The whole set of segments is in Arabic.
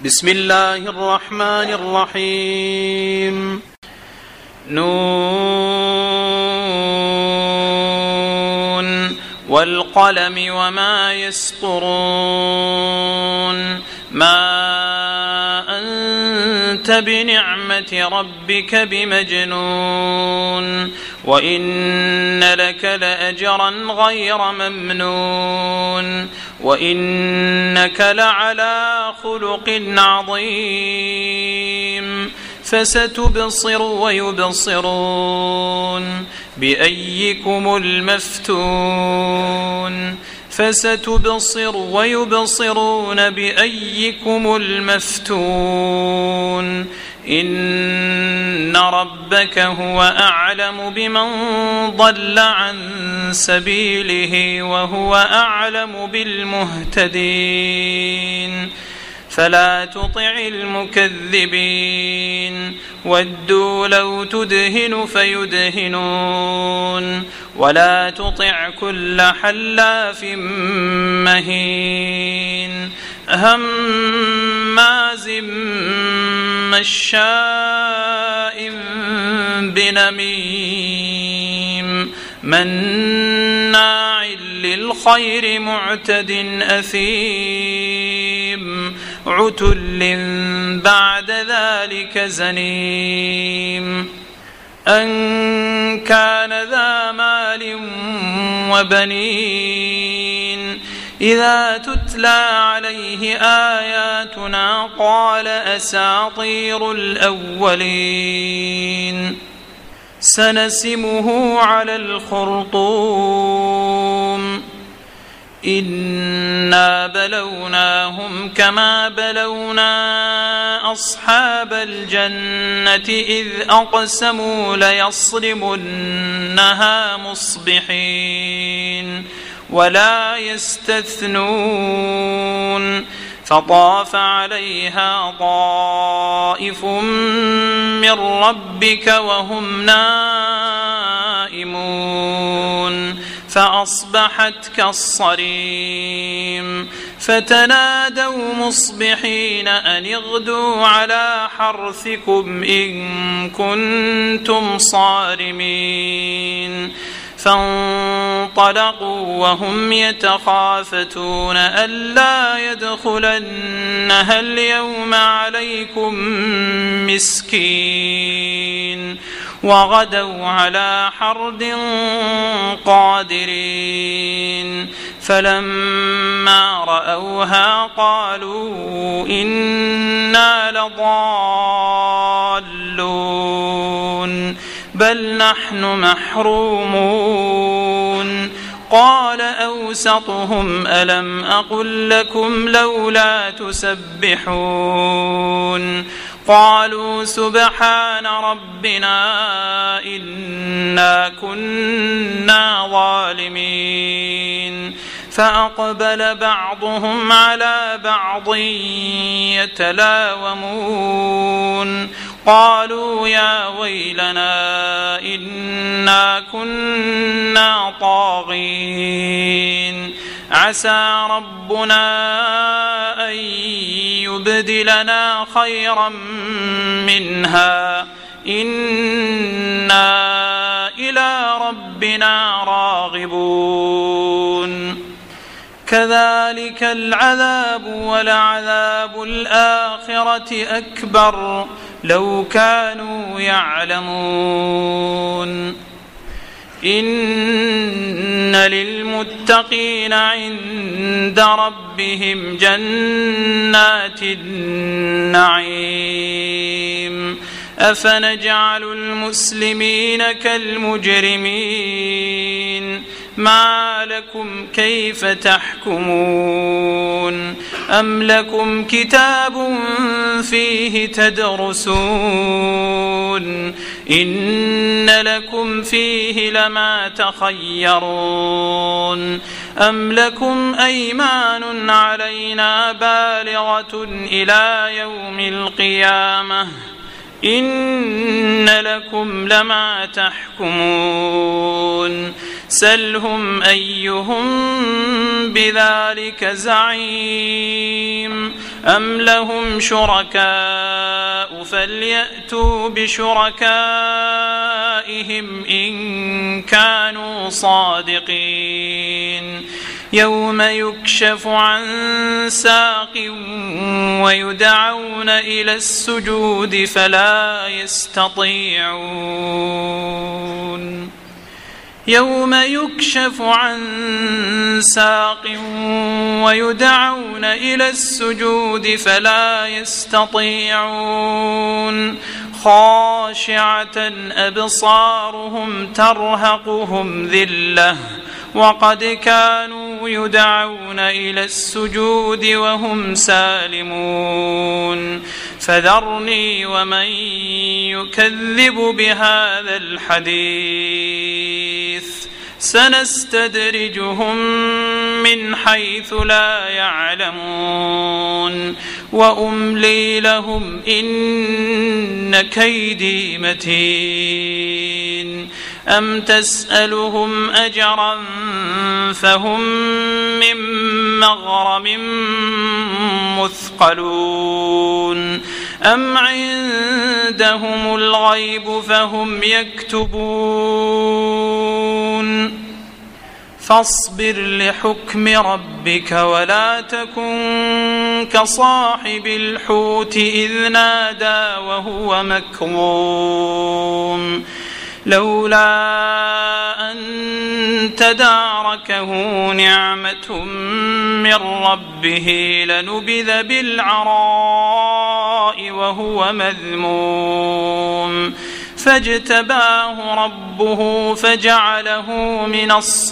بسم الله الرحمن الرحيم. نون والقلم وما يسطرون ما أنت بنعمة ربك بمجنون وإن لك لأجرا غير ممنون وإنك لعلى خلق عظيم فستبصر ويبصرون بأيكم المفتون فستبصر ويبصرون بأيكم المفتون إن ربك هو أعلم بمن ضل عن سبيله وهو أعلم بالمهتدين فلا تطع المكذبين ودوا لو تدهن فيدهنون ولا تطع كل حلاف مهين هماز مشاء بنميم مناع للخير معتد أثيم عتل بعد ذلك زنيم أن كان ذا مال وبنين إذا تتلى عليه آياتنا قال أساطير الأولين سنسمه على الخرطوم إنا بلوناهم كما بلونا أصحاب الجنة إذ أقسموا ليصرمنها مصبحين ولا يستثنون فطاف عليها طائف من ربك وهم نائمون فأصبحت كالصريم فتنادوا مصبحين أن اغدوا على حرثكم إن كنتم صارمين فانطلقوا وهم يتخافتون ألا يدخلنها اليوم عليكم مسكين وغدوا على حرد قادرين فلما رأوها قالوا إنا لضالون بل نحن محرومون قال أوسطهم ألم أقل لكم لولا تسبحون قالوا سبحان ربنا إنا كنا ظالمين فأقبل بعضهم على بعض يتلاومون قالوا يا ويلنا إنا كنا طاغين عسى ربنا أن يبدلنا خيرا منها إنا إلى ربنا راغبون كذلك العذاب ولعذاب الآخرة أكبر لو كانوا يعلمون إن للمتقين عند ربهم جنات النعيم أفنجعل المسلمين كالمجرمين ما لكم كيف تحكمون أم لكم كتاب فيه تدرسون إن لكم فيه لما تخيرون أم لكم أيمان علينا بالغة إلى يوم القيامة إن لكم لما تحكمون سلهم أيهم بذلك زعيم أم لهم شركاء فليأتوا بشركائهم إن كانوا صادقين يوم يكشف عن ساق ويدعون إلى السجود فلا يستطيعون يوم يكشف عن ساق ويدعون إلى السجود فلا يستطيعون خاشعة أبصارهم ترهقهم ذلة وقد كانوا يدعون إلى السجود وهم سالمون فذرني ومن يكذب بهذا الحديث سنستدرجهم من حيث لا يعلمون وأملي لهم إن كيدي متين أم تسألهم أجرا فهم من مغرم مثقلون أم عندهم الغيب فهم يكتبون فاصبر لحكم ربك ولا تكن كصاحب الحوت إذ نادى وهو مكظوم لولا أن تداركه نعمة من ربه لنبذ بالعراء وهو مذموم فاجتباه ربه فجعله من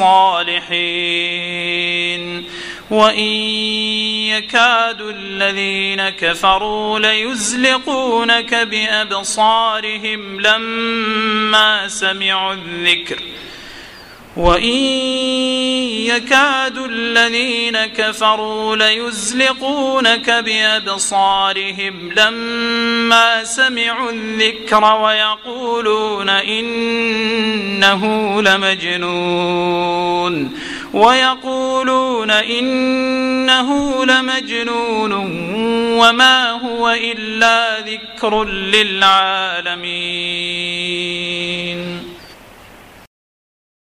الصالحين وإن يكاد الذين كفروا ليزلقونك بأبصارهم لما سمعوا الذكر وإن يكاد الذين كفروا ليزلقونك بأبصارهم لما سمعوا الذكر ويقولون إنه لمجنون وما هو إلا ذكر للعالمين